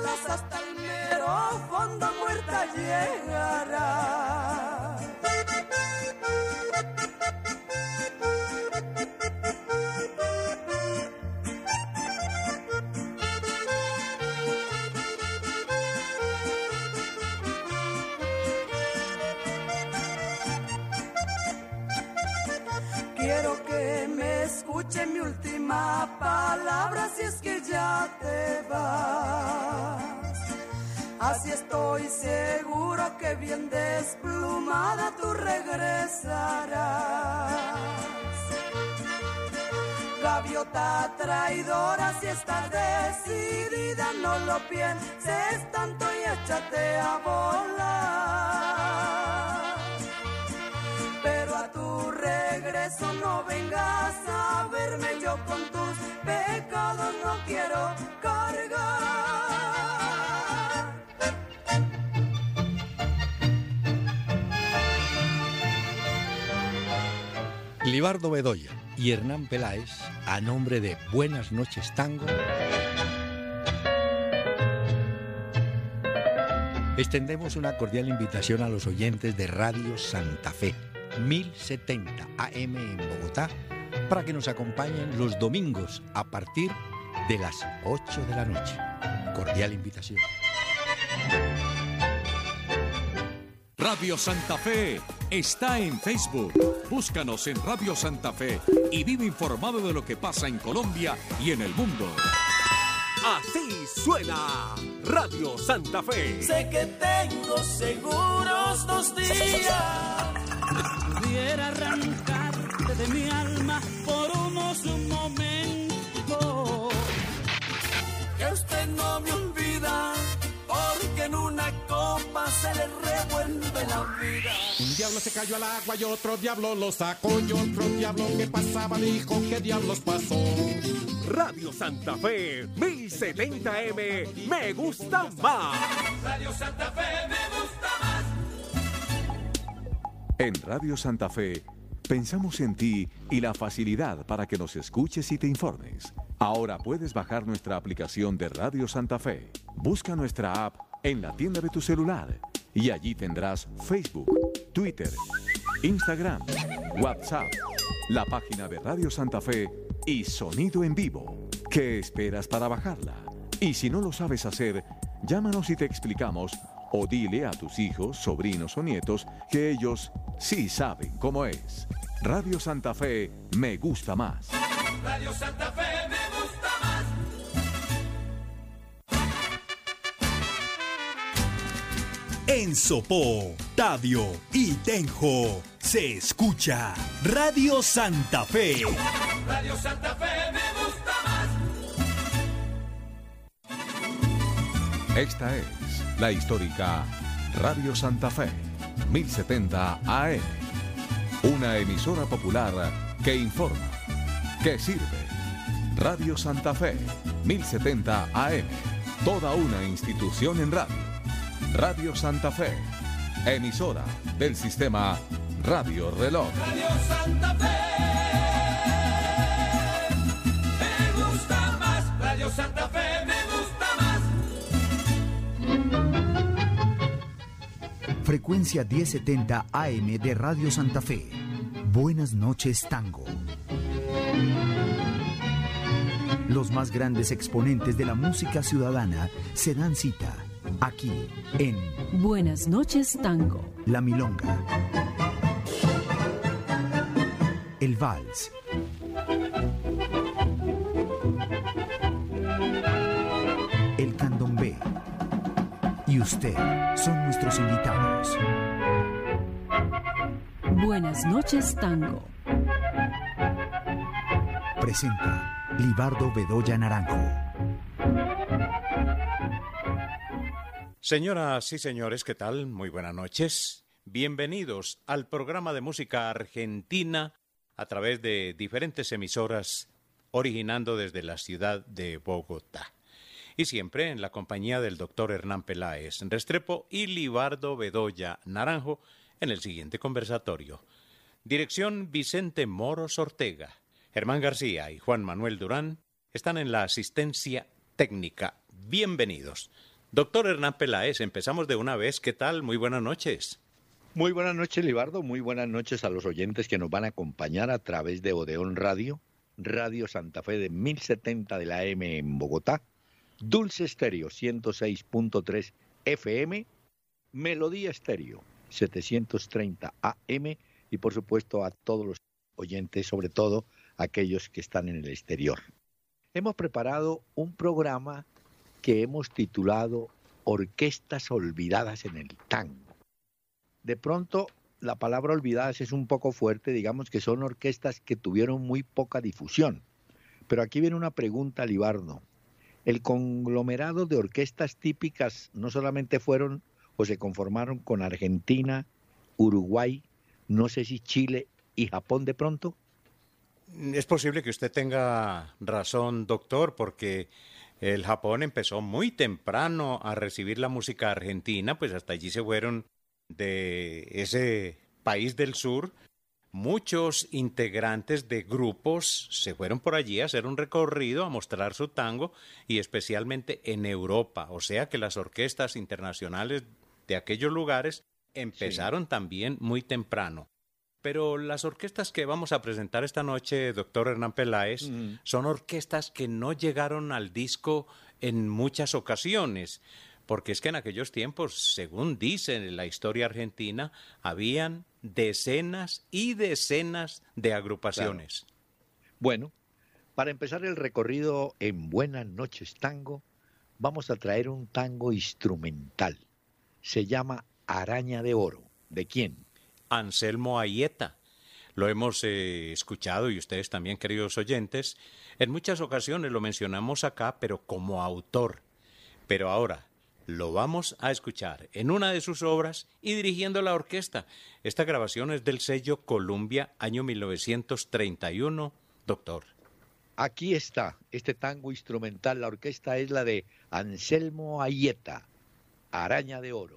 alas hasta el mero fondo, muerta llegará. Quiero que me escuche mi última palabra si es que ya te vas. Así estoy seguro que bien desplumada tú regresarás. Gaviota traidora, si estás decidida, no lo pienses tanto y échate a volar. Pero a tu regreso no vengas a verme, yo con tus pecados no quiero cargar. Libardo Bedoya y Hernán Peláez, a nombre de Buenas Noches Tango, extendemos una cordial invitación a los oyentes de Radio Santa Fe, 1070 AM en Bogotá, para que nos acompañen los domingos a partir de las 8 de la noche. Cordial invitación. Radio Santa Fe está en Facebook. Búscanos en Radio Santa Fe y vive informado de lo que pasa en Colombia y en el mundo. Así suena Radio Santa Fe. Sé que tengo seguros 2 días. Pudiera arrancarte de mi alma por unos momentos. Que usted no me olvida, porque en una copa se le revuelve la vida. Un diablo se cayó al agua y otro diablo lo sacó, y otro diablo que pasaba dijo, ¿qué diablos pasó? Radio Santa Fe, 1070M, me gusta más. Radio Santa Fe me gusta más. En Radio Santa Fe, pensamos en ti y la facilidad para que nos escuches y te informes. Ahora puedes bajar nuestra aplicación de Radio Santa Fe. Busca nuestra app en la tienda de tu celular y allí tendrás Facebook, Twitter, Instagram, WhatsApp, la página de Radio Santa Fe y sonido en vivo. ¿Qué esperas para bajarla? Y si no lo sabes hacer, llámanos y te explicamos, o dile a tus hijos, sobrinos o nietos que ellos sí saben cómo es. Radio Santa Fe me gusta más. Radio Santa Fe me gusta más. En Sopó, Tabio y Tenjo se escucha Radio Santa Fe. Radio Santa Fe me gusta más. Esta es la histórica Radio Santa Fe, 1070 AM. Una emisora popular que informa, que sirve. Radio Santa Fe, 1070 AM. Toda una institución en radio. Radio Santa Fe, emisora del sistema Radio Reloj. Radio Santa Fe me gusta más. Radio Santa Fe me gusta más. Frecuencia 1070 AM de Radio Santa Fe. Buenas noches, Tango. Los más grandes exponentes de la música ciudadana se dan cita aquí en Buenas noches, Tango. La Milonga, el Vals, el Candombe y usted son nuestros invitados. Buenas noches, Tango. Presenta Libardo Bedoya Naranjo. Señoras y señores, ¿qué tal? Muy buenas noches. Bienvenidos al programa de música argentina a través de diferentes emisoras originando desde la ciudad de Bogotá. Y siempre en la compañía del doctor Hernán Peláez Restrepo y Libardo Bedoya Naranjo en el siguiente conversatorio. Dirección Vicente Moros Ortega. Germán García y Juan Manuel Durán están en la asistencia técnica. Bienvenidos. Doctor Hernán Peláez, empezamos de una vez. ¿Qué tal? Muy buenas noches. Muy buenas noches, Libardo. Muy buenas noches a los oyentes que nos van a acompañar a través de Odeón Radio, Radio Santa Fe de 1070 de la AM en Bogotá, Dulce Estéreo 106.3 FM, Melodía Estéreo 730 AM y por supuesto a todos los oyentes, sobre todo aquellos que están en el exterior. Hemos preparado un programa que hemos titulado Orquestas Olvidadas en el Tango. De pronto, la palabra olvidadas es un poco fuerte, digamos que son orquestas que tuvieron muy poca difusión. Pero aquí viene una pregunta, Libardo. ¿El conglomerado de orquestas típicas no solamente fueron o se conformaron con Argentina, Uruguay, no sé si Chile y Japón de pronto? Es posible que usted tenga razón, doctor, porque el Japón empezó muy temprano a recibir la música argentina, pues hasta allí se fueron de ese país del sur. Muchos integrantes de grupos se fueron por allí a hacer un recorrido, a mostrar su tango, y especialmente en Europa. O sea que las orquestas internacionales de aquellos lugares empezaron también muy temprano. Pero las orquestas que vamos a presentar esta noche, doctor Hernán Peláez, son orquestas que no llegaron al disco en muchas ocasiones, porque es que en aquellos tiempos, según dice la historia argentina, habían decenas y decenas de agrupaciones. Claro. Bueno, para empezar el recorrido en Buenas noches Tango, vamos a traer un tango instrumental. Se llama Araña de Oro. ¿De quién? Anselmo Aieta. Lo hemos escuchado, y ustedes también, queridos oyentes, en muchas ocasiones lo mencionamos acá, pero como autor. Pero ahora lo vamos a escuchar en una de sus obras y dirigiendo la orquesta. Esta grabación es del sello Columbia, año 1931, doctor. Aquí está, este tango instrumental. La orquesta es la de Anselmo Aieta, Araña de Oro.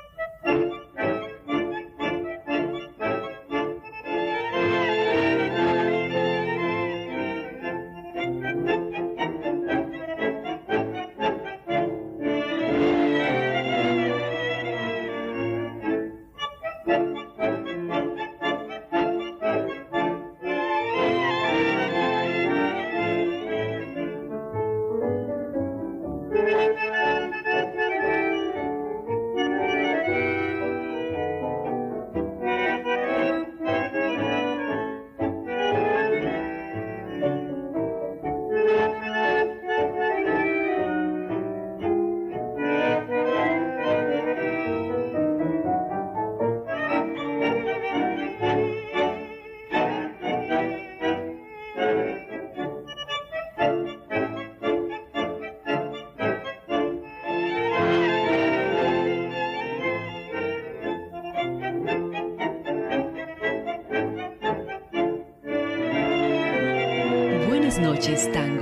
Buenas noches, Tango.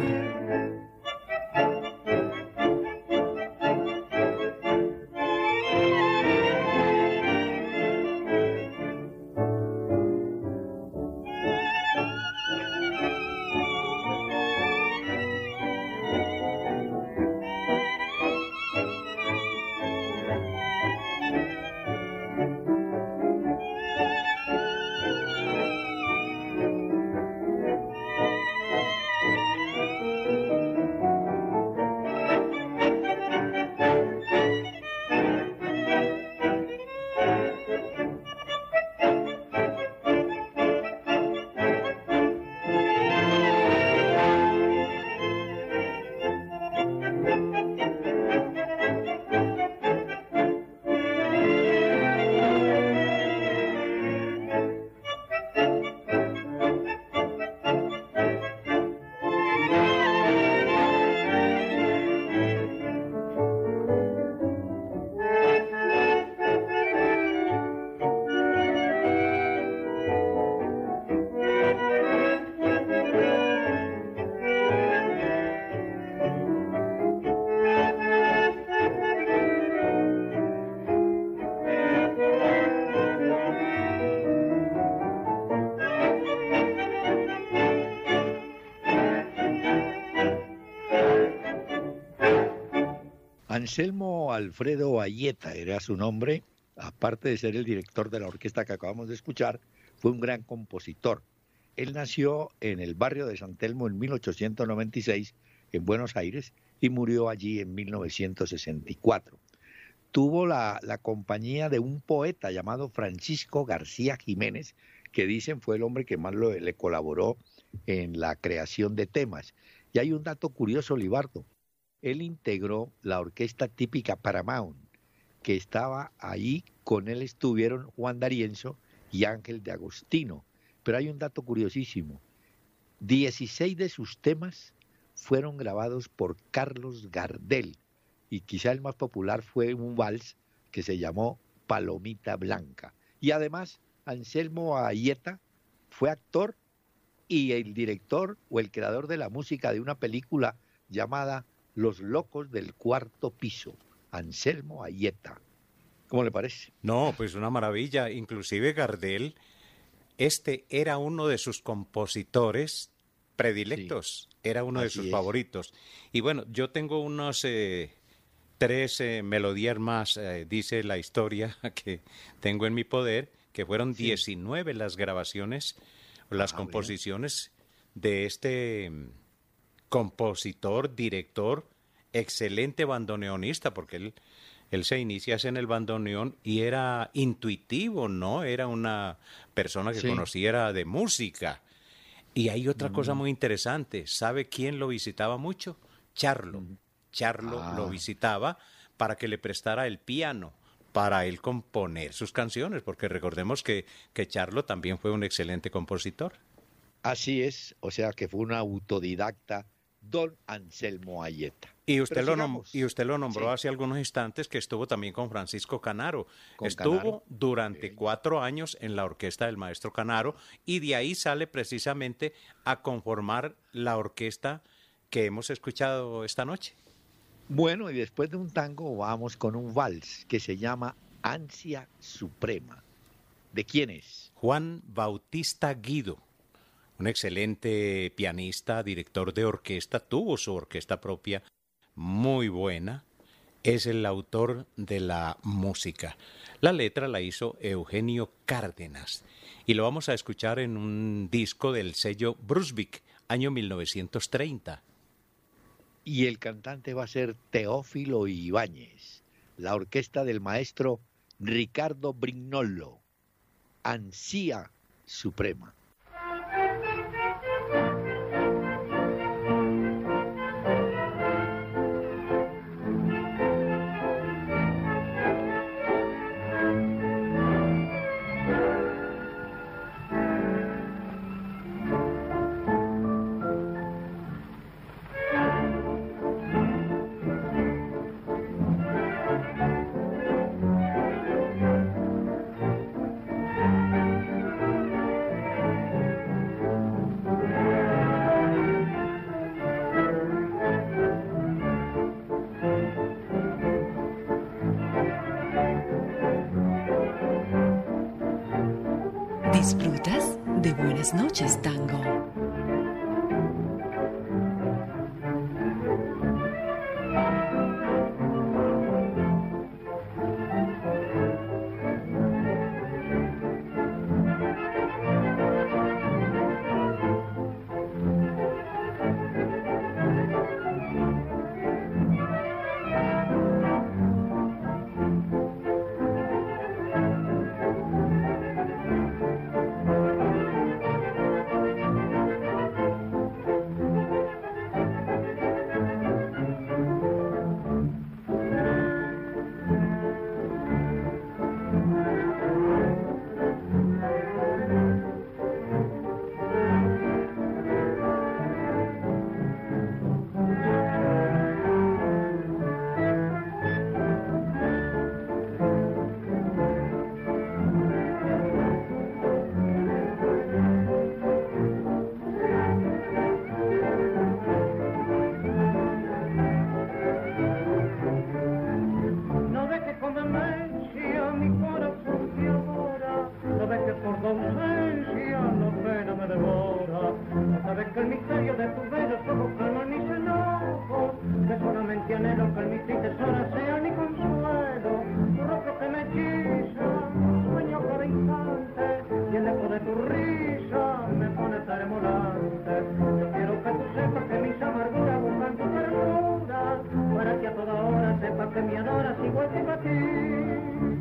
Anselmo Alfredo Ayeta era su nombre. Aparte de ser el director de la orquesta que acabamos de escuchar, fue un gran compositor. Él nació en el barrio de San Telmo en 1896, en Buenos Aires, y murió allí en 1964. Tuvo la compañía de un poeta llamado Francisco García Jiménez, que dicen fue el hombre que más le colaboró en la creación de temas. Y hay un dato curioso, Libardo. Él integró la orquesta típica Paramount, que estaba ahí, con él estuvieron Juan D'Arienzo y Ángel de Agostino. Pero hay un dato curiosísimo. 16 de sus temas fueron grabados por Carlos Gardel, y quizá el más popular fue un vals que se llamó Palomita Blanca. Y además, Anselmo Ayeta fue actor y el director o el creador de la música de una película llamada Los Locos del Cuarto Piso. Anselmo Ayeta. ¿Cómo le parece? No, pues una maravilla. Inclusive Gardel, era uno de sus compositores predilectos, sí, era uno de sus favoritos. Y bueno, yo tengo unos 3 melodías más, dice la historia que tengo en mi poder, que fueron 19 las grabaciones, las composiciones de este compositor, director, excelente bandoneonista, porque él se inicia en el bandoneón y era intuitivo, ¿no? Era una persona que conociera de música. Y hay otra cosa muy interesante. ¿Sabe quién lo visitaba mucho? Charlo. Charlo lo visitaba para que le prestara el piano para él componer sus canciones, porque recordemos que Charlo también fue un excelente compositor. Así es, o sea que fue un autodidacta, don Anselmo Ayeta. Y usted lo nombró hace algunos instantes, que estuvo también con Francisco Canaro. Estuvo durante 4 años en la orquesta del maestro Canaro, y de ahí sale precisamente a conformar la orquesta que hemos escuchado esta noche. Bueno, y después de un tango vamos con un vals que se llama Ansia Suprema. ¿De quién es? Juan Bautista Guido, un excelente pianista, director de orquesta, tuvo su orquesta propia muy buena, es el autor de la música. La letra la hizo Eugenio Cárdenas y lo vamos a escuchar en un disco del sello Brunswick, año 1930. Y el cantante va a ser Teófilo Ibáñez, la orquesta del maestro Ricardo Brignolo, Ansia Suprema. Disfrutas de Buenas Noches, Tango. que me adoras igual que a ti.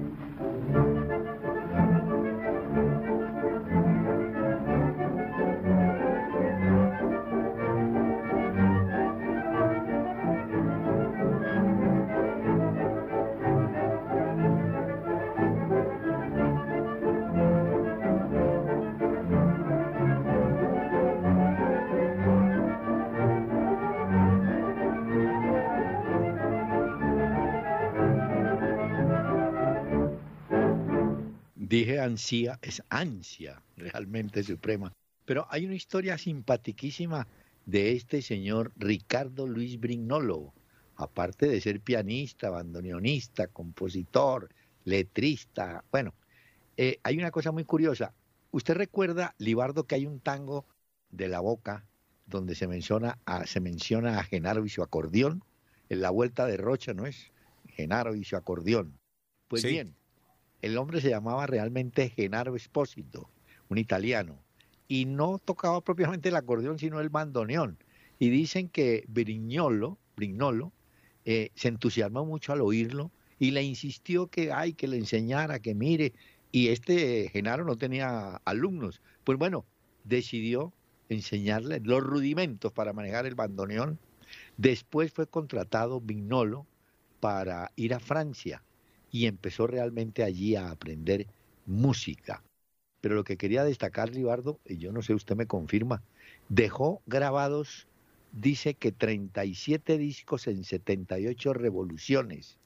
Dije ansía, es ansia realmente suprema. Pero hay una historia simpatiquísima de este señor Ricardo Luis Brignolo. Aparte de ser pianista, bandoneonista, compositor, letrista, bueno, hay una cosa muy curiosa. ¿Usted recuerda, Libardo, que hay un tango de La Boca donde se menciona a Genaro y su acordeón? En La Vuelta de Rocha, ¿no es? Genaro y su acordeón. Pues sí. Bien, el hombre se llamaba realmente Genaro Espósito, un italiano, y no tocaba propiamente el acordeón, sino el bandoneón. Y dicen que Brignolo se entusiasmó mucho al oírlo y le insistió que le enseñara, que mire, y este Genaro no tenía alumnos. Pues bueno, decidió enseñarle los rudimentos para manejar el bandoneón. Después fue contratado Brignolo para ir a Francia y empezó realmente allí a aprender música. Pero lo que quería destacar, Libardo, y yo no sé, usted me confirma, dejó grabados, dice que 37 discos en 78 revoluciones,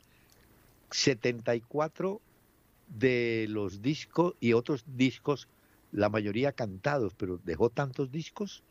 74 de los discos y otros discos, la mayoría cantados, pero dejó tantos discos.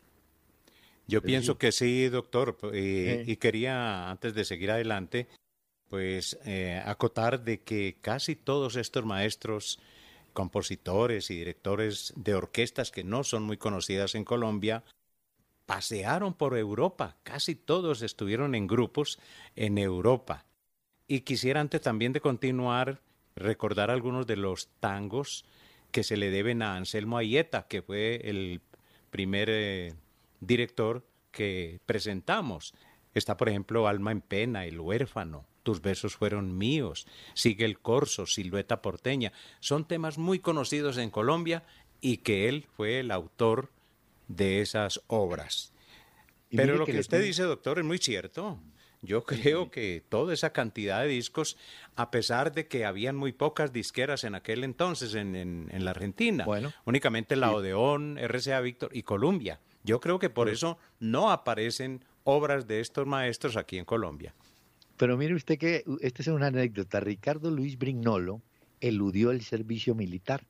Yo pienso que sí, doctor, y quería, antes de seguir adelante, pues acotar de que casi todos estos maestros, compositores y directores de orquestas que no son muy conocidas en Colombia, pasearon por Europa, casi todos estuvieron en grupos en Europa. Y quisiera antes también de continuar, recordar algunos de los tangos que se le deben a Anselmo Aieta, que fue el primer director que presentamos. Está, por ejemplo, Alma en Pena, El Huérfano, Tus besos fueron míos, Sigue el corso, Silueta porteña. Son temas muy conocidos en Colombia y que él fue el autor de esas obras. Pero lo que usted dice, doctor, es muy cierto. Yo creo que toda esa cantidad de discos, a pesar de que habían muy pocas disqueras en aquel entonces en la Argentina, únicamente la Odeón, RCA Víctor y Columbia. Yo creo que por eso no aparecen obras de estos maestros aquí en Colombia. Pero mire usted que, esta es una anécdota, Ricardo Luis Brignolo eludió el servicio militar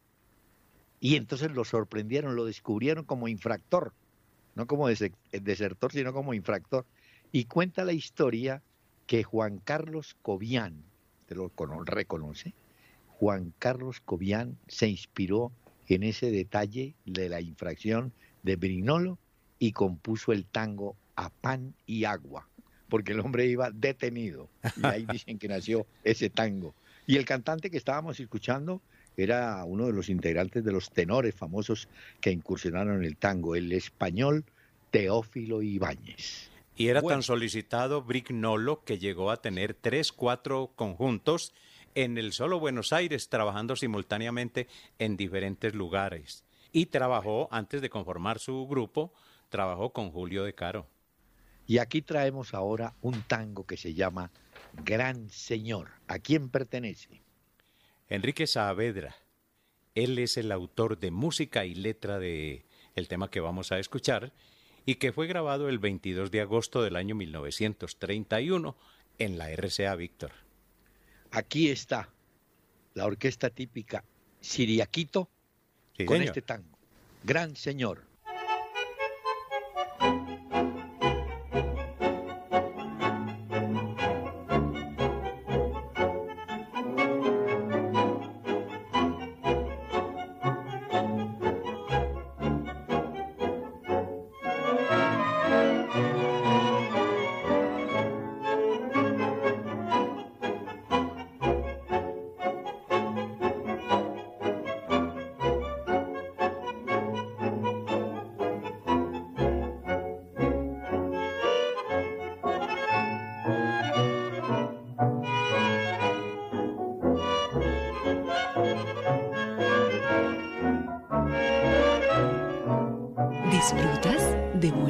y entonces lo sorprendieron, lo descubrieron como infractor, no como desertor, sino como infractor. Y cuenta la historia que Juan Carlos Cobian, usted lo reconoce, Juan Carlos Cobian se inspiró en ese detalle de la infracción de Brignolo y compuso el tango A Pan y Agua, porque el hombre iba detenido, y ahí dicen que nació ese tango. Y el cantante que estábamos escuchando era uno de los integrantes de los tenores famosos que incursionaron en el tango, el español Teófilo Ibáñez. Y era tan solicitado Brignolo que llegó a tener 3, 4 conjuntos en el solo Buenos Aires, trabajando simultáneamente en diferentes lugares. Y trabajó, antes de conformar su grupo, trabajó con Julio De Caro. Y aquí traemos ahora un tango que se llama Gran Señor. ¿A quién pertenece? Enrique Saavedra. Él es el autor de música y letra de el tema que vamos a escuchar y que fue grabado el 22 de agosto del año 1931 en la RCA Víctor. Aquí está la orquesta típica Siriaquito con señor. Este tango, Gran Señor.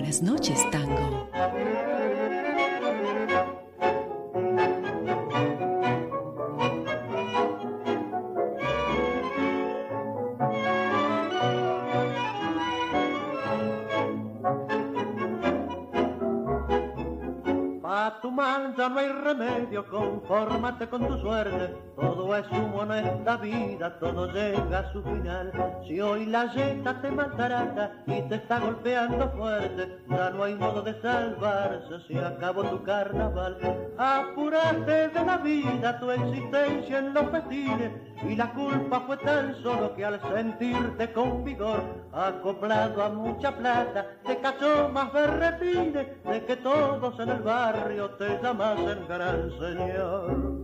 Buenas noches, Tango. A tu mal ya no hay remedio, confórmate con tu suerte. Todo es humo en esta vida, todo llega a su final. Si hoy la yeta te maltrata y te está golpeando fuerte, ya no hay modo de salvarse, se acabó tu carnaval. Apúrate de la vida, tu existencia en los festines, y la culpa fue tan solo que al sentirte con vigor, acoplado a mucha plata, te cachó más berretines de que todos en el barrio te llamasen gran señor.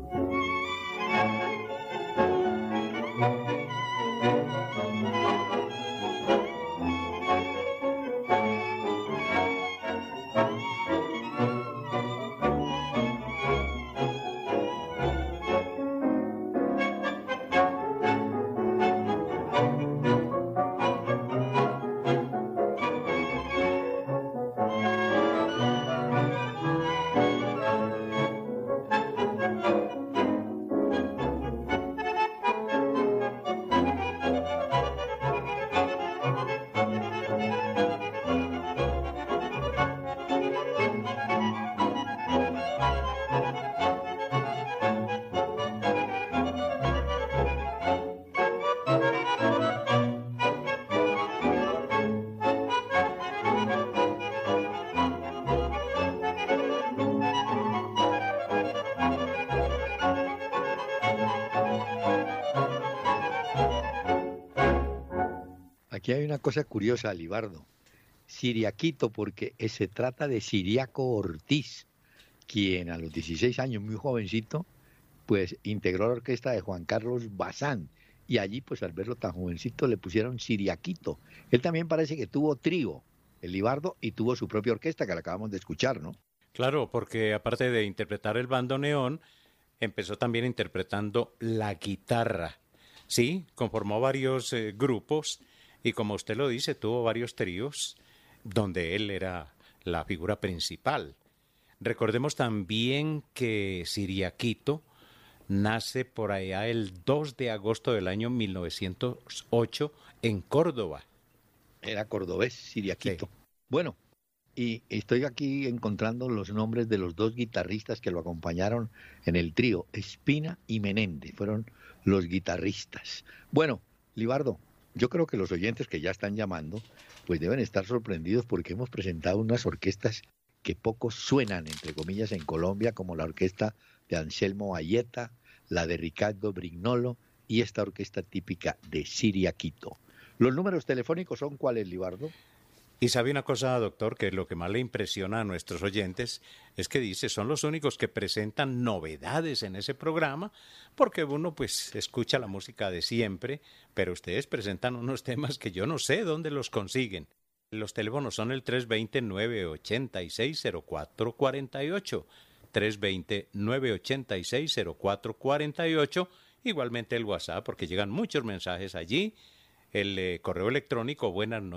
Aquí hay una cosa curiosa, Libardo. Siriaquito, porque se trata de Siriaco Ortiz, quien a los 16 años, muy jovencito, pues integró la orquesta de Juan Carlos Bazán. Y allí, pues al verlo tan jovencito, le pusieron Siriaquito. Él también parece que tuvo trío, el Libardo, y tuvo su propia orquesta, que la acabamos de escuchar, ¿no? Claro, porque aparte de interpretar el bandoneón, empezó también interpretando la guitarra. Sí, conformó varios grupos y, como usted lo dice, tuvo varios tríos donde él era la figura principal. Recordemos también que Siriaquito nace por allá el 2 de agosto del año 1908 en Córdoba. Era cordobés, Siriaquito. Sí. Bueno, y estoy aquí encontrando los nombres de los dos guitarristas que lo acompañaron en el trío, Espina y Menéndez, fueron los guitarristas. Bueno, Libardo, yo creo que los oyentes que ya están llamando, pues deben estar sorprendidos porque hemos presentado unas orquestas que poco suenan, entre comillas, en Colombia, como la orquesta de Anselmo Ayeta, la de Ricardo Brignolo y esta orquesta típica de Siriaquito. ¿Los números telefónicos son cuáles, Libardo? Y sabe una cosa, doctor, que lo que más le impresiona a nuestros oyentes es que dice, son los únicos que presentan novedades en ese programa, porque uno pues escucha la música de siempre, pero ustedes presentan unos temas que yo no sé dónde los consiguen. Los teléfonos son el 320-986-0448, 320-986-0448, igualmente el WhatsApp, porque llegan muchos mensajes allí, el correo electrónico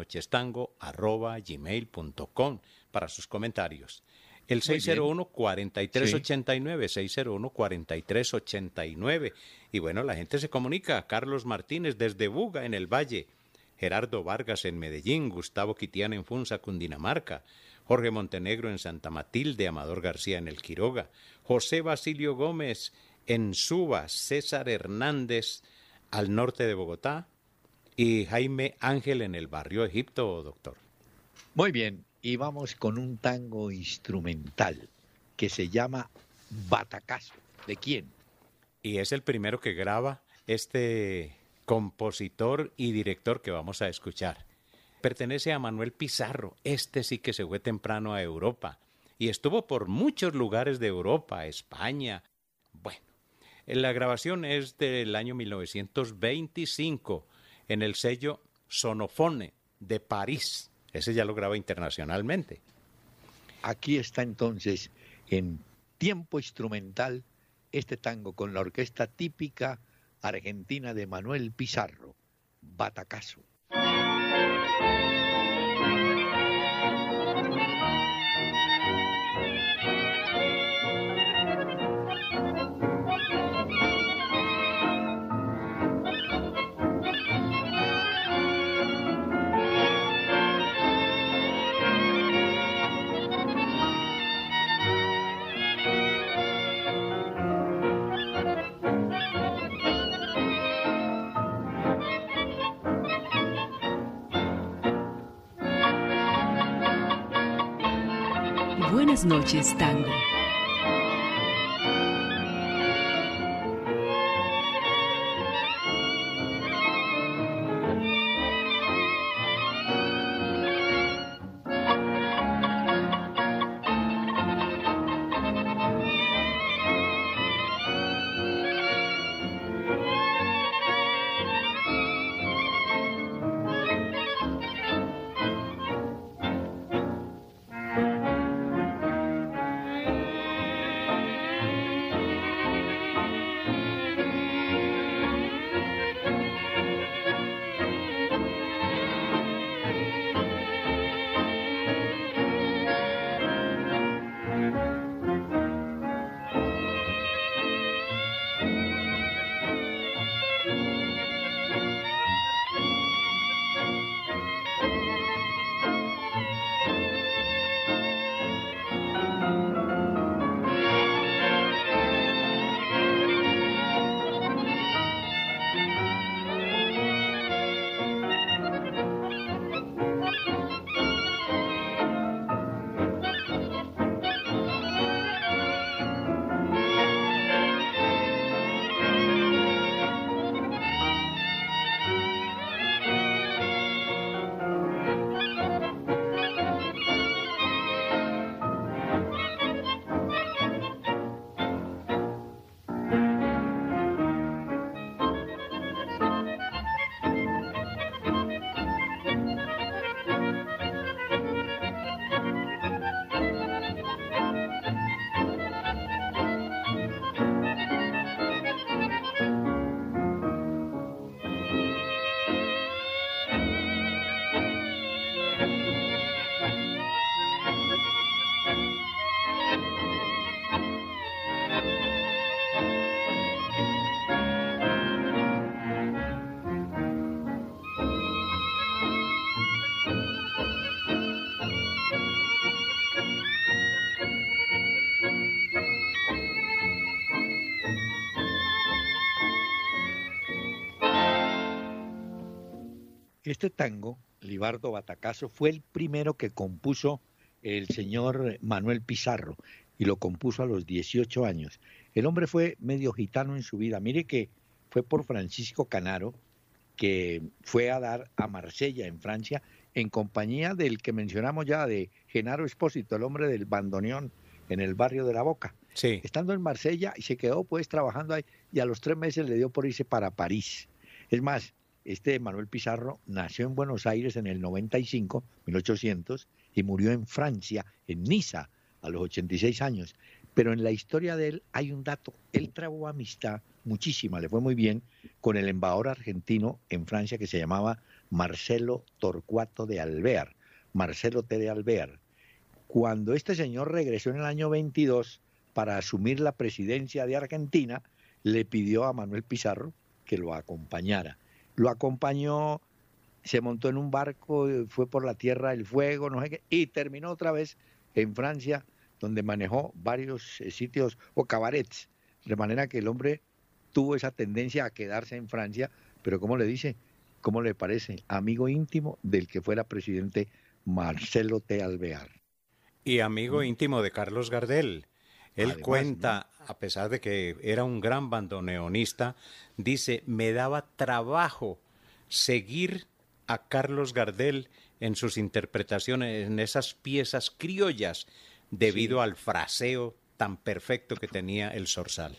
buenasnochestango@gmail.com para sus comentarios. El 601-4389, 601-4389. Y bueno, la gente se comunica. Carlos Martínez desde Buga, en el Valle. Gerardo Vargas en Medellín. Gustavo Quitiana en Funza, Cundinamarca. Jorge Montenegro en Santa Matilde. Amador García en El Quiroga. José Basilio Gómez en Suba. César Hernández al norte de Bogotá. Y Jaime Ángel en el barrio Egipto, doctor. Muy bien, y vamos con un tango instrumental que se llama Batacazo. ¿De quién? Y es el primero que graba este compositor y director que vamos a escuchar. Pertenece a Manuel Pizarro. Este sí que se fue temprano a Europa y estuvo por muchos lugares de Europa, España. Bueno, la grabación es del año 1925 en el sello Sonofone de París. Ese ya lo graba internacionalmente. Aquí está entonces en tiempo instrumental este tango con la orquesta típica argentina de Manuel Pizarro, Batacazo. Buenas noches, Tango. Este tango, Libardo Batacazo, fue el primero que compuso el señor Manuel Pizarro y lo compuso a los 18 años. El hombre fue medio gitano en su vida. Mire que fue por Francisco Canaro, que fue a dar a Marsella, en Francia, en compañía del que mencionamos ya, de Genaro Espósito, el hombre del bandoneón en el barrio de La Boca. Sí. Estando en Marsella y se quedó pues trabajando ahí y a los 3 meses le dio por irse para París. Es más, este Manuel Pizarro nació en Buenos Aires en el 95, 1800, y murió en Francia, en Niza, a los 86 años. Pero en la historia de él hay un dato. Él trabó amistad muchísima, le fue muy bien, con el embajador argentino en Francia que se llamaba Marcelo Torcuato de Alvear, Marcelo T. de Alvear. Cuando este señor regresó en el año 22 para asumir la presidencia de Argentina, le pidió a Manuel Pizarro que lo acompañara. Lo acompañó, se montó en un barco, fue por la Tierra del Fuego, no sé qué, y terminó otra vez en Francia, donde manejó varios sitios o cabarets, de manera que el hombre tuvo esa tendencia a quedarse en Francia, pero ¿cómo le dice? ¿Cómo le parece? Amigo íntimo del que fuera presidente Marcelo T. Alvear. Y amigo íntimo de Carlos Gardel. Él Además, cuenta, ¿no? A pesar de que era un gran bandoneonista, dice, me daba trabajo seguir a Carlos Gardel en sus interpretaciones, en esas piezas criollas, debido al fraseo tan perfecto que tenía el zorzal.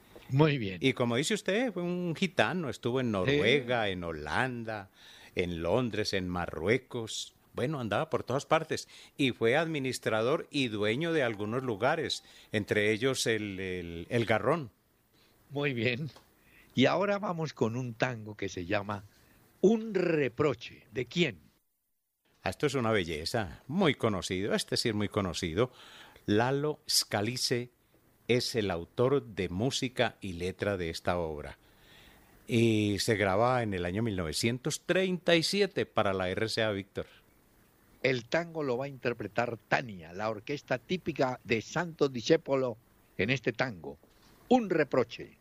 Muy bien. Y como dice usted, fue un gitano, estuvo en Noruega, en Holanda, en Londres, en Marruecos. Bueno, andaba por todas partes y fue administrador y dueño de algunos lugares, entre ellos el Garrón. Muy bien. Y ahora vamos con un tango que se llama Un reproche. ¿De quién? Esto es una belleza, muy conocido, este sí es muy conocido. Lalo Scalise es el autor de música y letra de esta obra. Y se graba en el año 1937 para la RCA Víctor. El tango lo va a interpretar Tania, la orquesta típica de Santo Discépolo en este tango. Un reproche.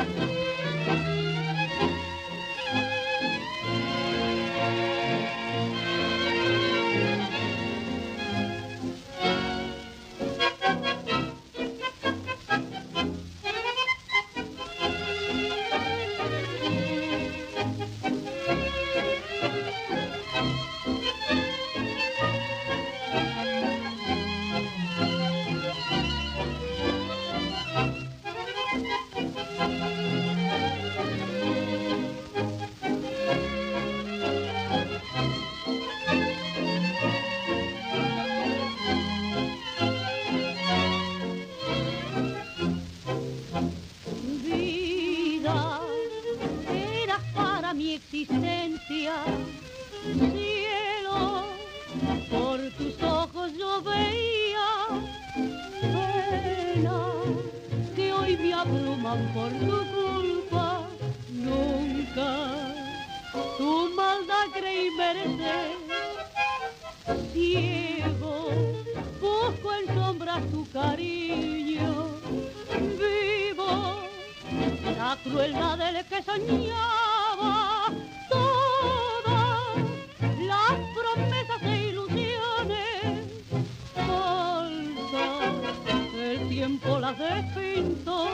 Cielo, por tus ojos yo veía penas que hoy me abruman por tu culpa. Nunca tu maldad creí merecer. Ciego, busco en sombras tu cariño. Vivo la crueldad del que soñaba. Todas las promesas e ilusiones falsas, el tiempo las despintó.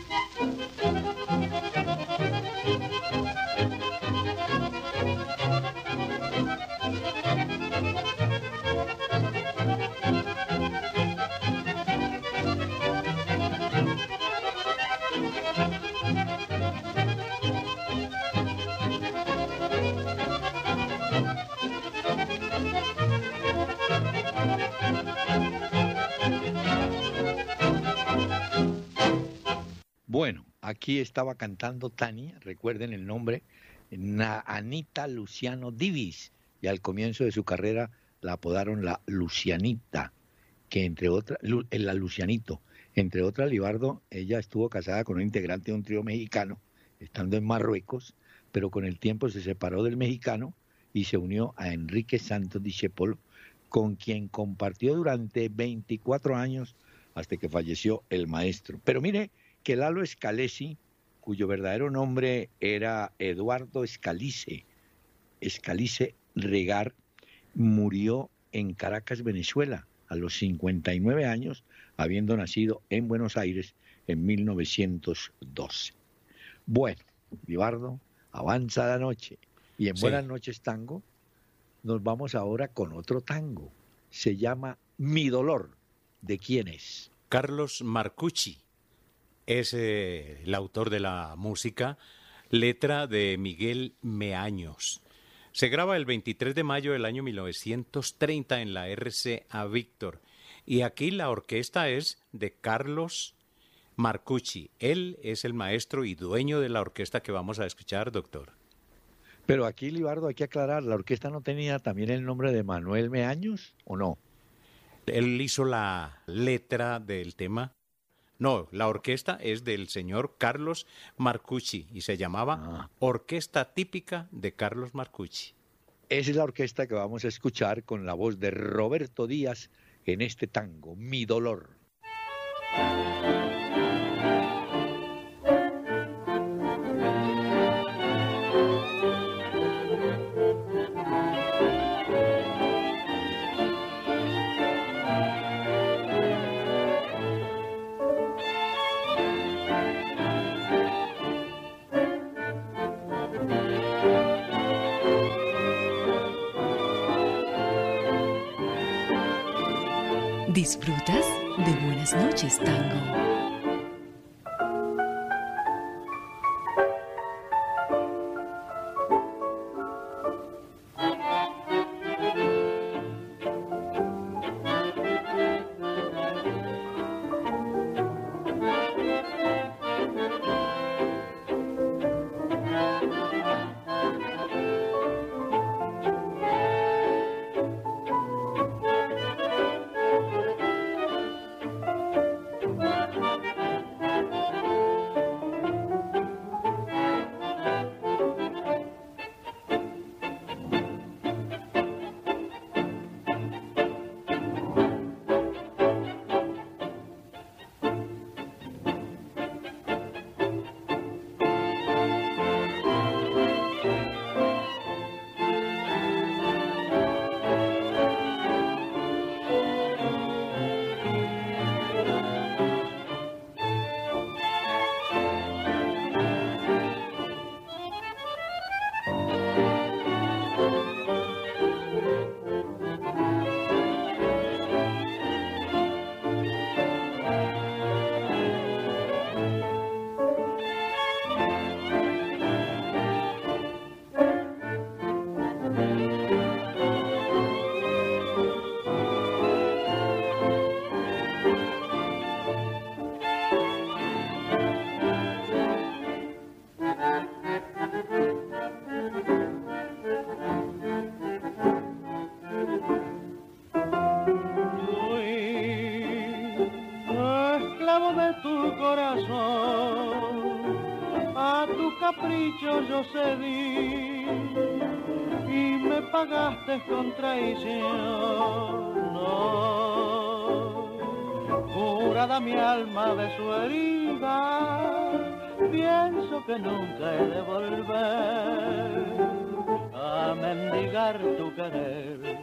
Bueno, aquí estaba cantando Tania, recuerden el nombre, Anita Luciano Divis, y al comienzo de su carrera la apodaron la Lucianita, que entre otras, la Lucianito, entre otras, Libardo, ella estuvo casada con un integrante de un trío mexicano, estando en Marruecos, pero con el tiempo se separó del mexicano y se unió a Enrique Santos Discépolo, con quien compartió durante 24 años hasta que falleció el maestro. Pero mire que Lalo Scalesi, cuyo verdadero nombre era Eduardo Scalise Regar, murió en Caracas, Venezuela, a los 59 años, habiendo nacido en Buenos Aires en 1912. Bueno, Libardo, avanza la noche, y en Buenas noches Tango, nos vamos ahora con otro tango. Se llama Mi Dolor. ¿De quién es? Carlos Marcucci es el autor de la música, letra de Miguel Meaños. Se graba el 23 de mayo del año 1930 en la RCA Víctor. Y aquí la orquesta es de Carlos Marcucci. Él es el maestro y dueño de la orquesta que vamos a escuchar, doctor. Pero aquí, Libardo, hay que aclarar, ¿la orquesta no tenía también el nombre de Manuel Meaños o no? Él hizo la letra del tema. No, la orquesta es del señor Carlos Marcucci y se llamaba Orquesta Típica de Carlos Marcucci. Esa es la orquesta que vamos a escuchar con la voz de Roberto Díaz en este tango, Mi Dolor. ¿Disfrutas de Buenas noches, Tango? capricho yo cedí y me pagaste con traición. No, curada mi alma de su herida, pienso que nunca he de volver a mendigar tu querer.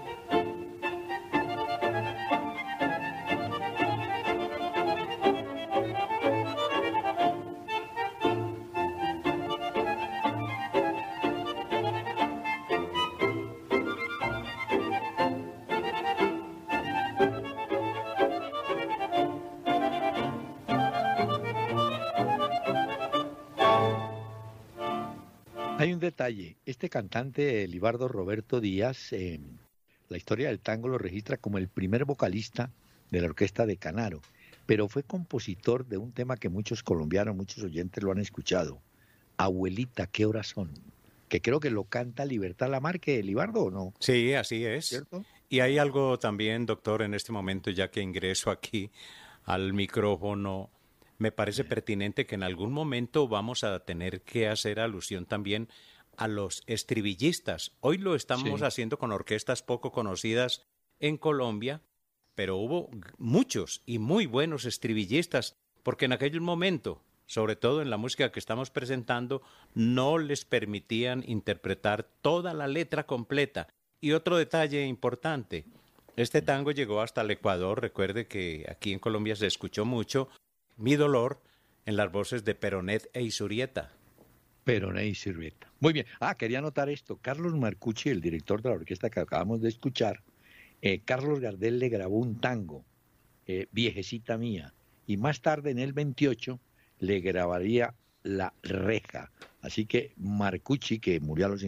Hay un detalle, este cantante Libardo Roberto Díaz, la historia del tango lo registra como el primer vocalista de la orquesta de Canaro, pero fue compositor de un tema que muchos colombianos, muchos oyentes lo han escuchado, Abuelita, ¿qué horas son? Que creo que lo canta Libertad Lamarque, Libardo, ¿o no? Sí, así es. ¿Cierto? Y hay algo también, doctor, en este momento, ya que ingreso aquí al micrófono, me parece pertinente que en algún momento vamos a tener que hacer alusión también a los estribillistas. Hoy lo estamos haciendo con orquestas poco conocidas en Colombia, pero hubo muchos y muy buenos estribillistas, porque en aquel momento, sobre todo en la música que estamos presentando, no les permitían interpretar toda la letra completa. Y otro detalle importante, este tango llegó hasta el Ecuador. Recuerde que aquí en Colombia se escuchó mucho Mi Dolor en las voces de Peronet e Isurieta. Peronet y Isurieta. Muy bien. Quería anotar esto. Carlos Marcucci, el director de la orquesta que acabamos de escuchar, Carlos Gardel le grabó un tango, Viejecita Mía, y más tarde, en el 28, le grabaría La Reja. Así que Marcucci, que murió a los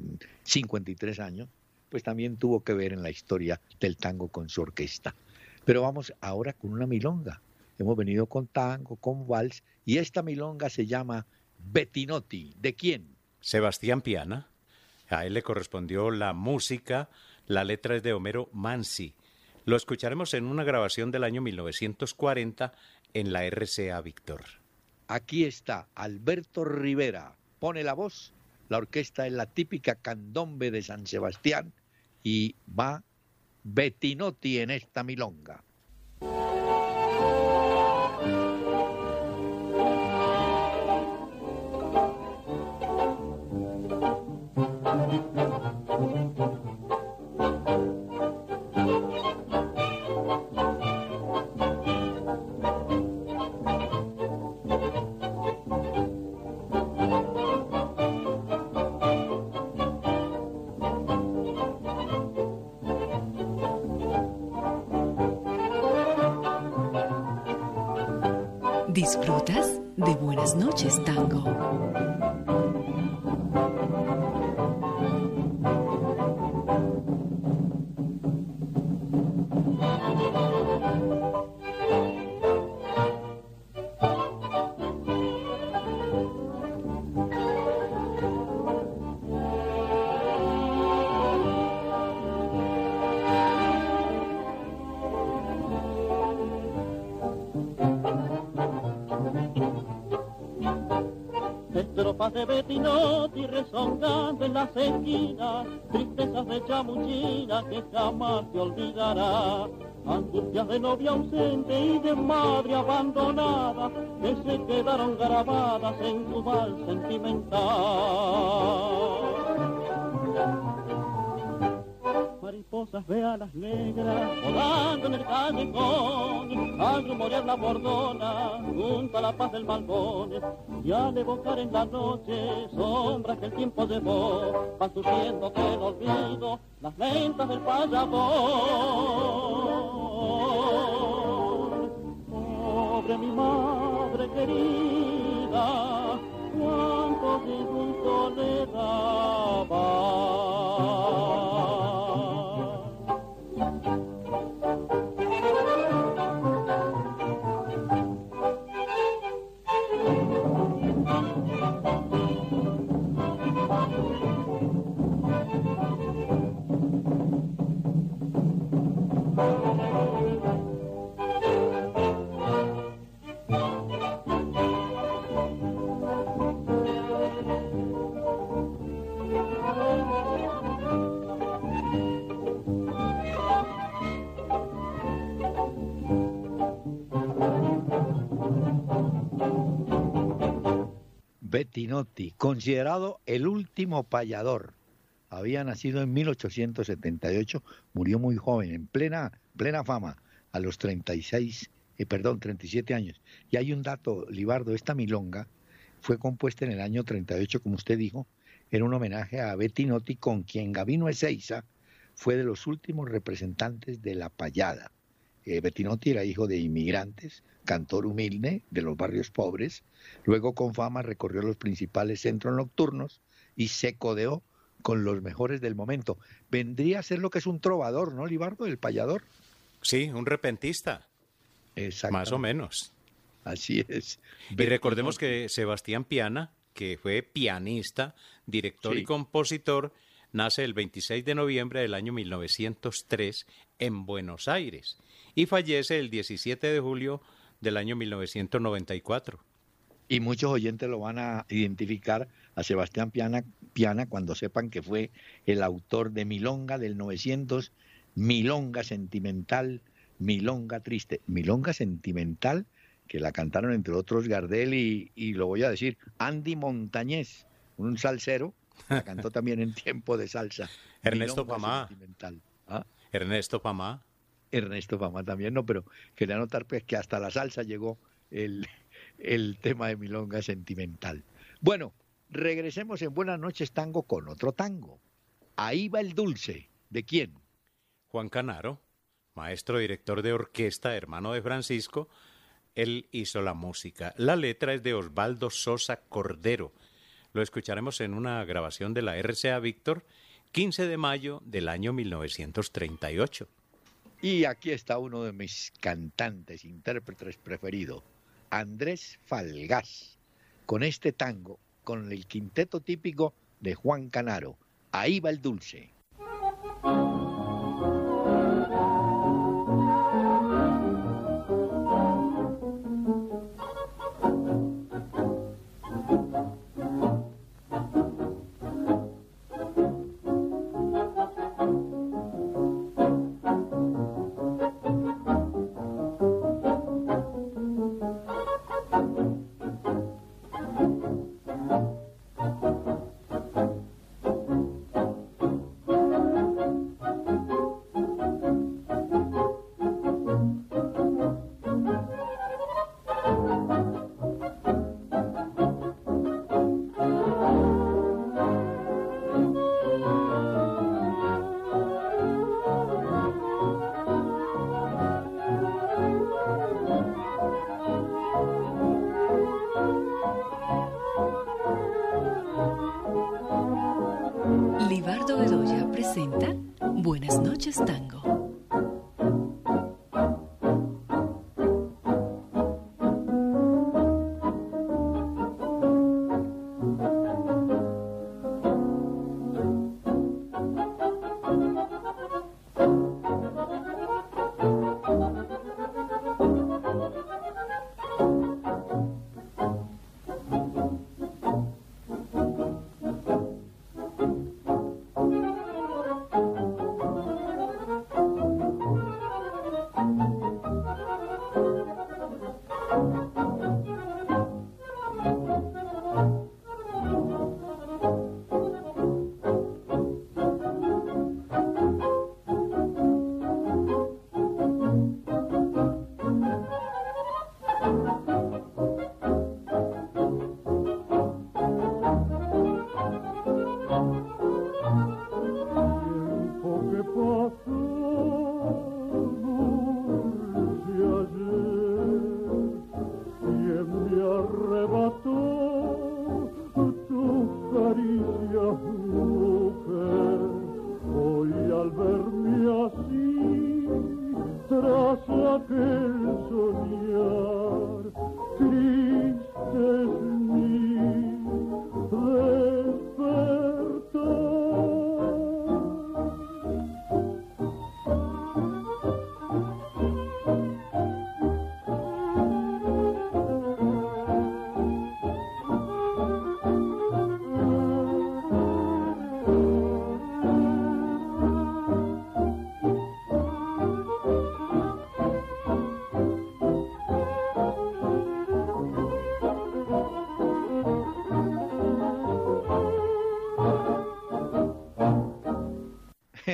53 años, pues también tuvo que ver en la historia del tango con su orquesta. Pero vamos ahora con una milonga. Hemos venido con tango, con vals, y esta milonga se llama Bettinotti. ¿De quién? Sebastián Piana. A él le correspondió la música, la letra es de Homero Mansi. Lo escucharemos en una grabación del año 1940 en la RCA Víctor. Aquí está Alberto Rivera, pone la voz, la orquesta es la típica candombe de San Sebastián y va Bettinotti en esta milonga. ¿Disfrutas de Buenas noches, Tango? Estropas de Bettinotti rezongando en las esquinas, tristezas de chamuchina que jamás te olvidará, angustias de novia ausente y de madre abandonada que se quedaron grabadas en tu mal sentimental. Mariposas de alas negras volando en el callejón, al rumorear la bordona junto a la paz del balcón, y al evocar en la noche sombras que el tiempo llevó, van surgiendo del olvido las ventas del payador. Pobre mi madre querida, cuánto disgusto le daba. Bettinotti, considerado el último payador. Había nacido en 1878, murió muy joven, en plena fama, a los 37 años. Y hay un dato, Libardo, esta milonga fue compuesta en el año 38, como usted dijo, era un homenaje a Bettinotti, con quien Gabino Ezeiza fue de los últimos representantes de la payada. Bettinotti era hijo de inmigrantes, cantor humilde de los barrios pobres, luego con fama recorrió los principales centros nocturnos y se codeó con los mejores del momento. Vendría a ser lo que es un trovador, ¿no, Libardo, el payador? Sí, un repentista. Exacto. Más o menos. Así es. Y recordemos que Sebastián Piana, que fue pianista, director y compositor, nace el 26 de noviembre del año 1903 en Buenos Aires y fallece el 17 de julio del año 1994. Y muchos oyentes lo van a identificar a Sebastián Piana cuando sepan que fue el autor de Milonga del 900, Milonga Sentimental, Milonga Triste. Milonga Sentimental, que la cantaron entre otros Gardel y lo voy a decir, Andy Montañez, un salsero, la cantó también en tiempo de salsa. Ernesto Pamá. ¿Ah? Ernesto Pamá también, no, pero quería anotar pues que hasta la salsa llegó el tema de Milonga Sentimental. Bueno, regresemos en Buenas noches Tango con otro tango. Ahí va el dulce. ¿De quién? Juan Canaro, maestro director de orquesta, hermano de Francisco. Él hizo la música. La letra es de Osvaldo Sosa Cordero. Lo escucharemos en una grabación de la RCA Víctor, 15 de mayo del año 1938. Y aquí está uno de mis cantantes, intérpretes preferidos, Andrés Falgás, con este tango, con el quinteto típico de Juan Canaro. Ahí va el dulce. Libardo Bedoya presenta Buenas noches Tango.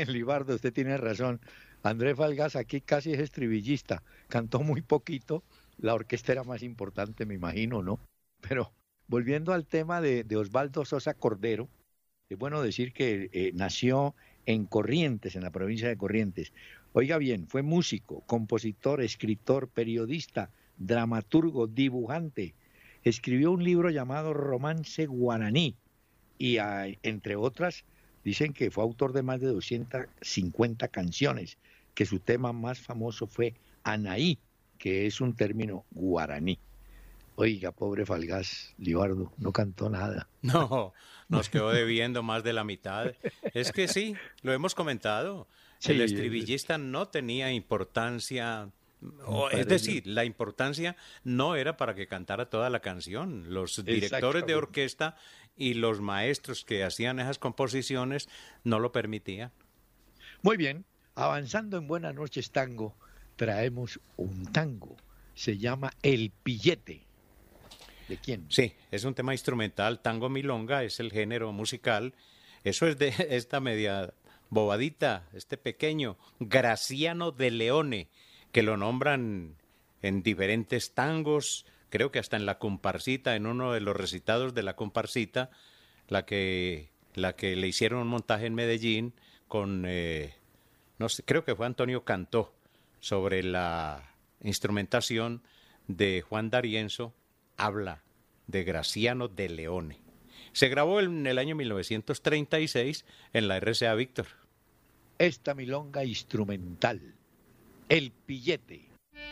Libardo, usted tiene razón. Andrés Falgas aquí casi es estribillista, cantó muy poquito, la orquesta era más importante, me imagino, ¿no? Pero volviendo al tema de Osvaldo Sosa Cordero, es bueno decir que nació en Corrientes, en la provincia de Corrientes. Oiga bien, fue músico, compositor, escritor, periodista, dramaturgo, dibujante. Escribió un libro llamado Romance Guaraní y, entre otras, dicen que fue autor de más de 250 canciones, que su tema más famoso fue Anaí, que es un término guaraní. Oiga, pobre Falgas, Libardo, no cantó nada. No, nos quedó debiendo más de la mitad. Es que sí, lo hemos comentado. Sí, el estribillista no tenía importancia, es decir, la importancia no era para que cantara toda la canción. Los directores de orquesta y los maestros que hacían esas composiciones no lo permitían. Muy bien, avanzando en Buenas noches Tango, traemos un tango. Se llama El Pillete. ¿De quién? Sí, es un tema instrumental, tango milonga, es el género musical. Eso es de esta media bobadita, este pequeño Graciano de Leone, que lo nombran en diferentes tangos, creo que hasta en la comparsita, en uno de los recitados de la comparsita, la que le hicieron un montaje en Medellín con, no sé, creo que fue Antonio Cantó, sobre la instrumentación de Juan D'Arienzo, habla de Graciano de Leone. Se grabó en el año 1936 en la RCA Víctor. Esta milonga instrumental, El Pillete.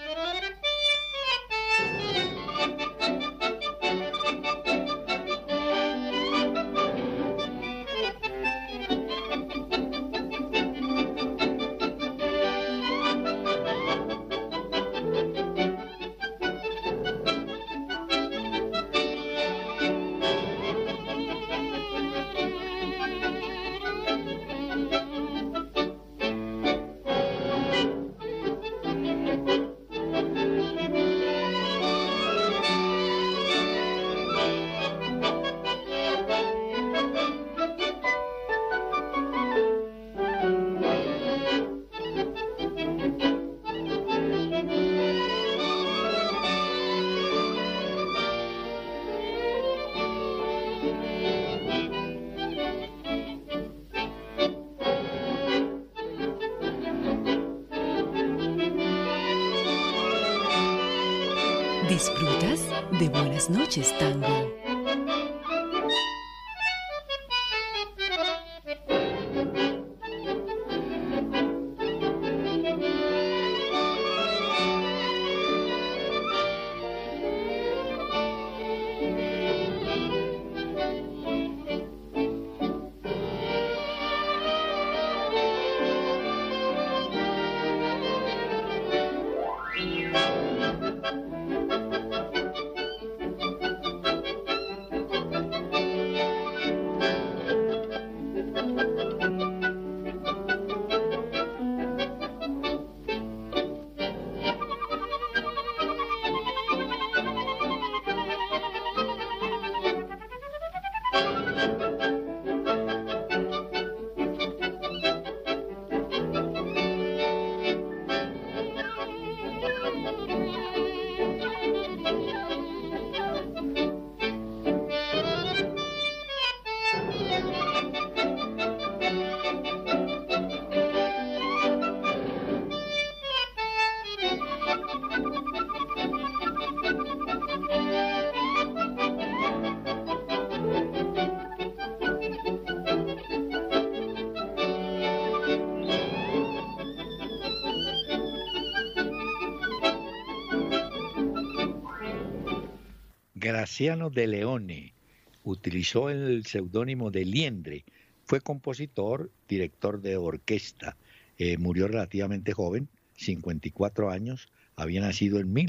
Disfrutas de Buenas noches Tango. Graciano de Leone utilizó el seudónimo de Liendre, fue compositor, director de orquesta, murió relativamente joven, 54 años, había nacido en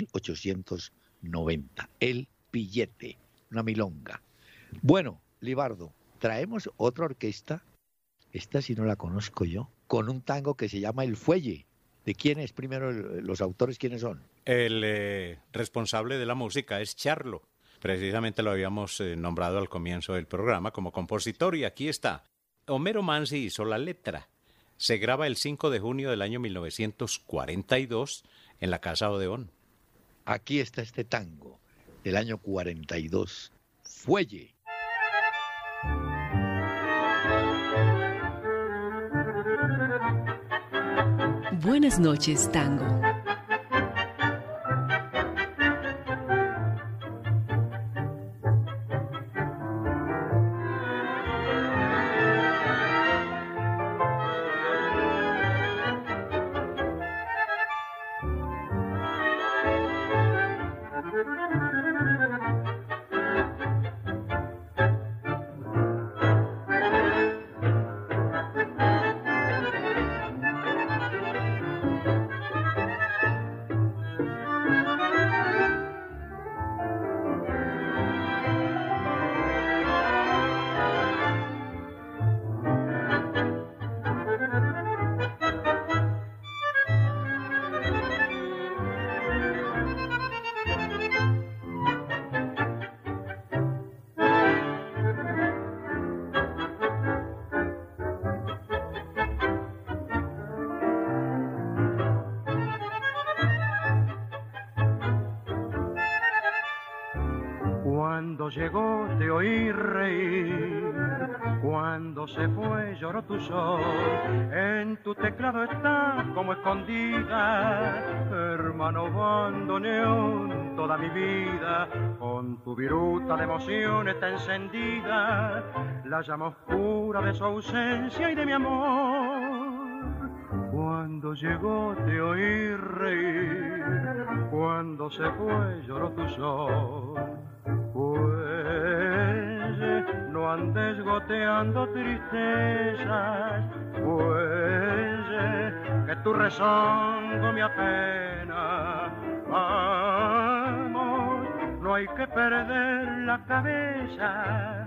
1890. El Pillete, una milonga. Bueno, Libardo, traemos otra orquesta, esta sí no la conozco yo, con un tango que se llama El Fuelle. ¿De quién es primero los autores? ¿Quiénes son? El responsable de la música es Charlo. Precisamente lo habíamos nombrado al comienzo del programa como compositor y aquí está. Homero Manzi hizo la letra. Se graba el 5 de junio del año 1942 en la Casa Odeón. Aquí está este tango del año 42, Fuelle. Buenas noches, tango. Cuando llegó te oí reír, cuando se fue lloró tu sol, en tu teclado está como escondida, hermano bandoneón, toda mi vida, con tu viruta de emoción está encendida, la llama oscura de su ausencia y de mi amor. Cuando llegó te oí reír, cuando se fue lloró tu sol. Pues no andes goteando tristezas, pues que tu rezongo me apena. Vamos, no hay que perder la cabeza.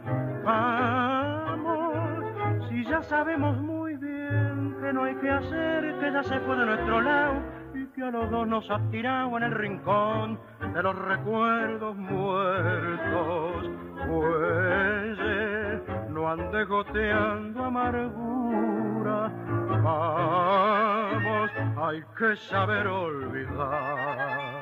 Vamos, si ya sabemos muy bien que no hay que hacer, que ya se fue de nuestro lado y que a los dos nos ha tirado en el rincón de los recuerdos muertos, pues no ande goteando amargura. Vamos, hay que saber olvidar.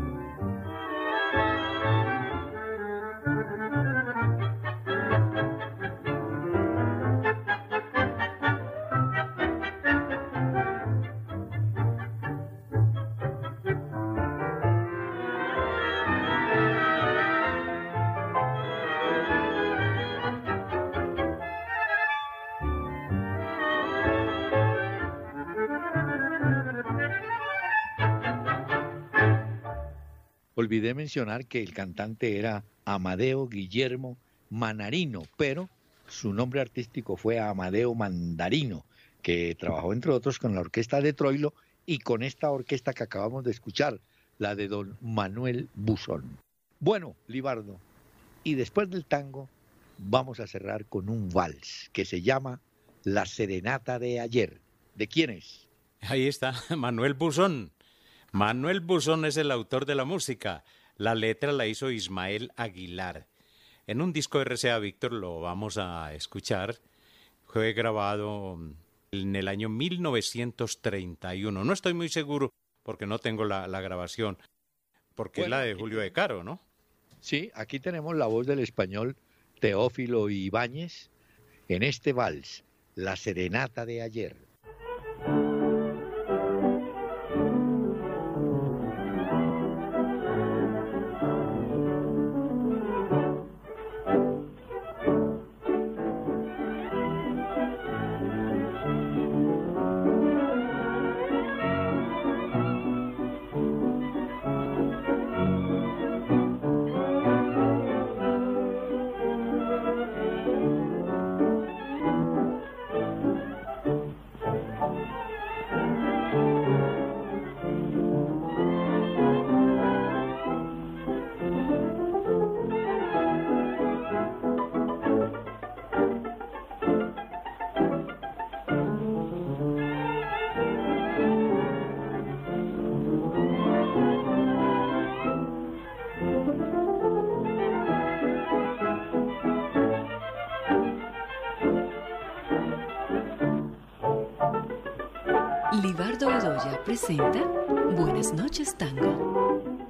Olvidé mencionar que el cantante era Amadeo Guillermo Manarino, pero su nombre artístico fue Amadeo Mandarino, que trabajó entre otros con la orquesta de Troilo y con esta orquesta que acabamos de escuchar, la de don Manuel Busón. Bueno, Libardo, y después del tango vamos a cerrar con un vals que se llama La Serenata de Ayer. ¿De quién es? Ahí está, Manuel Busón. Manuel Busón es el autor de la música. La letra la hizo Ismael Aguilar. En un disco de RCA Víctor lo vamos a escuchar. Fue grabado en el año 1931. No estoy muy seguro porque no tengo la grabación. Porque bueno, es la de Julio De Caro, ¿no? Sí, aquí tenemos la voz del español Teófilo Ibáñez en este vals, La Serenata de Ayer. Libardo Bedoya presenta Buenas noches, Tango.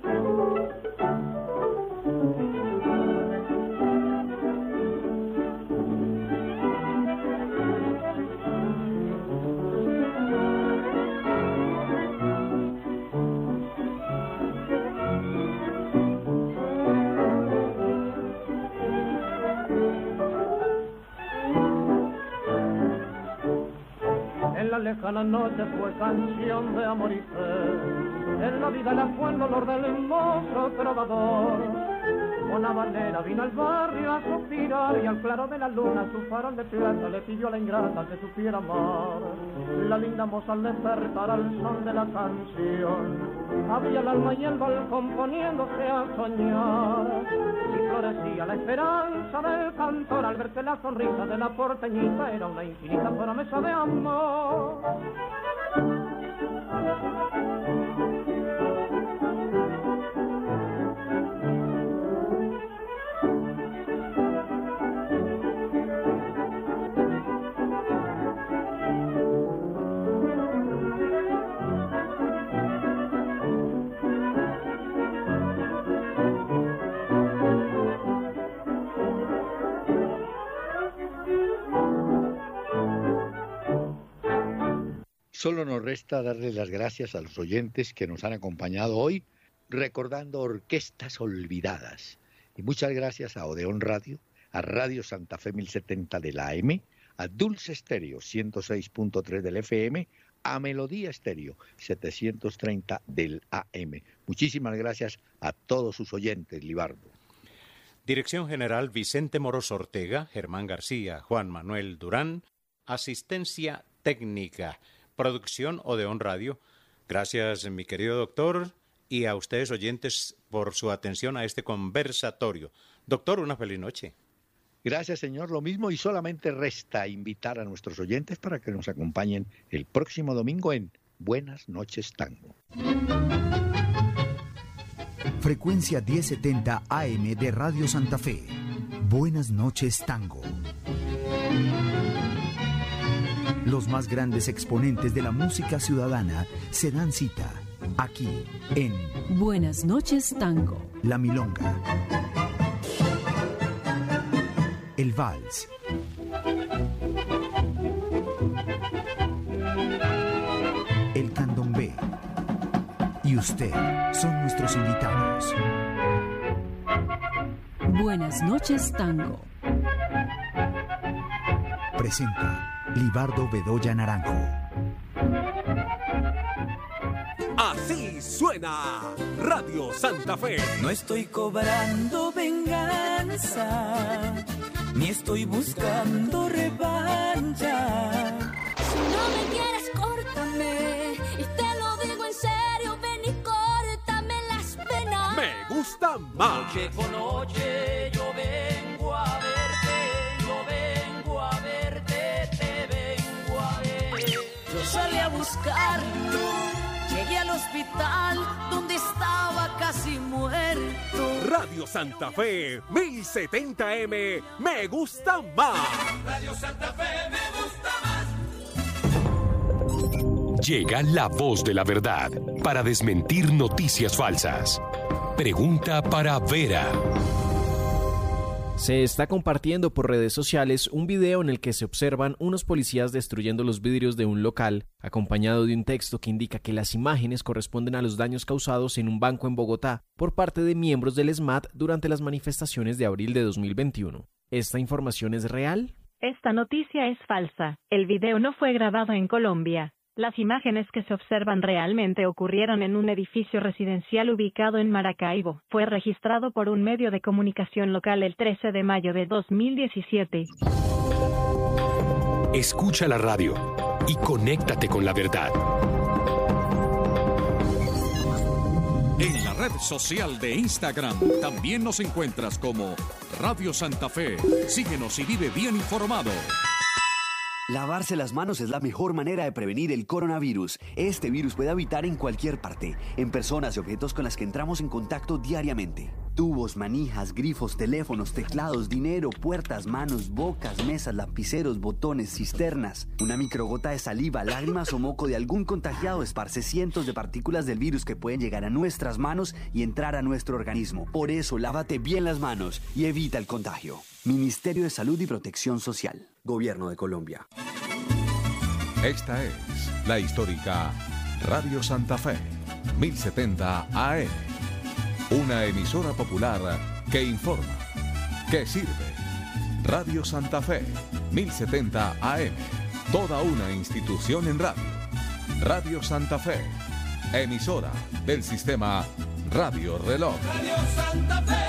Lejana noche fue canción de amor y fe, en la vida la fue el olor del hermoso trovador. Con la bandera vino al barrio a suspirar y al claro de la luna su farol de plata le pidió a la ingrata que supiera amar. La linda moza al despertar al son de la canción abría el alma y el balcón poniéndose a soñar. Y florecía la esperanza del cantor al ver que la sonrisa de la porteñita era una infinita promesa de amor. Solo nos resta darles las gracias a los oyentes que nos han acompañado hoy, recordando orquestas olvidadas. Y muchas gracias a Odeón Radio, a Radio Santa Fe 1070 de la AM, a Dulce Estéreo 106.3 del FM, a Melodía Estéreo 730 del AM. Muchísimas gracias a todos sus oyentes, Libardo. Dirección General Vicente Moros Ortega, Germán García, Juan Manuel Durán. Asistencia técnica. Producción Odeón Radio. Gracias, mi querido doctor, y a ustedes oyentes por su atención a este conversatorio. Doctor, una feliz noche. Gracias, señor, lo mismo, y solamente resta invitar a nuestros oyentes para que nos acompañen el próximo domingo en Buenas noches, Tango. Frecuencia 1070 AM de Radio Santa Fe. Buenas noches, Tango. Los más grandes exponentes de la música ciudadana se dan cita aquí en Buenas noches, Tango. La Milonga, el Vals, el Candombe y usted son nuestros invitados. Buenas noches, Tango. Presenta Libardo Bedoya Naranjo. Así suena Radio Santa Fe. No estoy cobrando venganza, ni estoy buscando revancha. Si no me quieres, córtame, y te lo digo en serio, ven y córtame las penas. Me gusta más. Noche por noche yo vengo a verte, te vengo a ver. Yo salí a buscarlo, llegué al hospital donde estaba casi muerto. Radio Santa Fe 1070M, me gusta más. Radio Santa Fe me gusta más. Llega la voz de la verdad para desmentir noticias falsas. Pregunta para Vera. Se está compartiendo por redes sociales un video en el que se observan unos policías destruyendo los vidrios de un local, acompañado de un texto que indica que las imágenes corresponden a los daños causados en un banco en Bogotá por parte de miembros del SMAT durante las manifestaciones de abril de 2021. ¿Esta información es real? Esta noticia es falsa. El video no fue grabado en Colombia. Las imágenes que se observan realmente ocurrieron en un edificio residencial ubicado en Maracaibo. Fue registrado por un medio de comunicación local el 13 de mayo de 2017. Escucha la radio y conéctate con la verdad. En la red social de Instagram también nos encuentras como Radio Santa Fe. Síguenos y vive bien informado. Lavarse las manos es la mejor manera de prevenir el coronavirus. Este virus puede habitar en cualquier parte, en personas y objetos con las que entramos en contacto diariamente. Tubos, manijas, grifos, teléfonos, teclados, dinero, puertas, manos, bocas, mesas, lapiceros, botones, cisternas. Una microgota de saliva, lágrimas o moco de algún contagiado esparce cientos de partículas del virus que pueden llegar a nuestras manos y entrar a nuestro organismo. Por eso, lávate bien las manos y evita el contagio. Ministerio de Salud y Protección Social. Gobierno de Colombia. Esta es la histórica Radio Santa Fe, 1070 AM. Una emisora popular que informa, que sirve. Radio Santa Fe, 1070 AM. Toda una institución en radio. Radio Santa Fe, emisora del sistema Radio Reloj. Radio Santa Fe.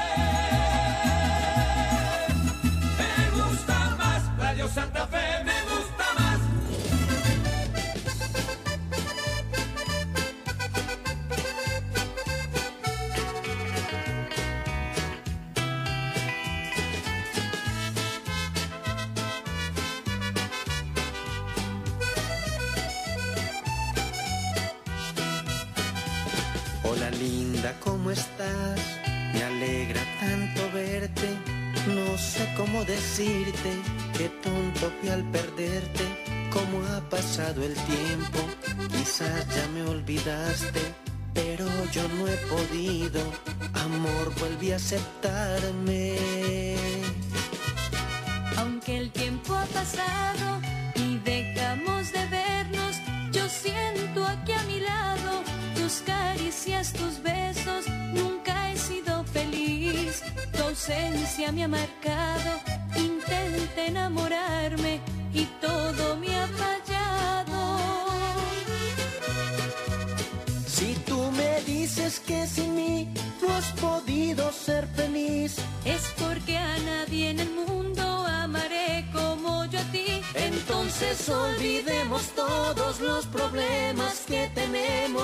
Me gusta más. Radio Santa Fe me gusta más. Hola linda, ¿cómo estás? Me alegra tanto verte. No sé cómo decirte, qué tonto fui al perderte. Cómo ha pasado el tiempo, quizás ya me olvidaste, pero yo no he podido. Amor, vuelve a aceptarme. Aunque el tiempo ha pasado y dejamos de vernos, yo siento aquí a mi lado tus caricias, tus besos. Nunca he sido feliz, tu ausencia me ha marcado. Intenté enamorarme y todo me ha fallado. Si tú me dices que sin mí no has podido ser feliz, es porque a nadie en el mundo amaré como yo a ti. entonces olvidemos todos los problemas que tenemos.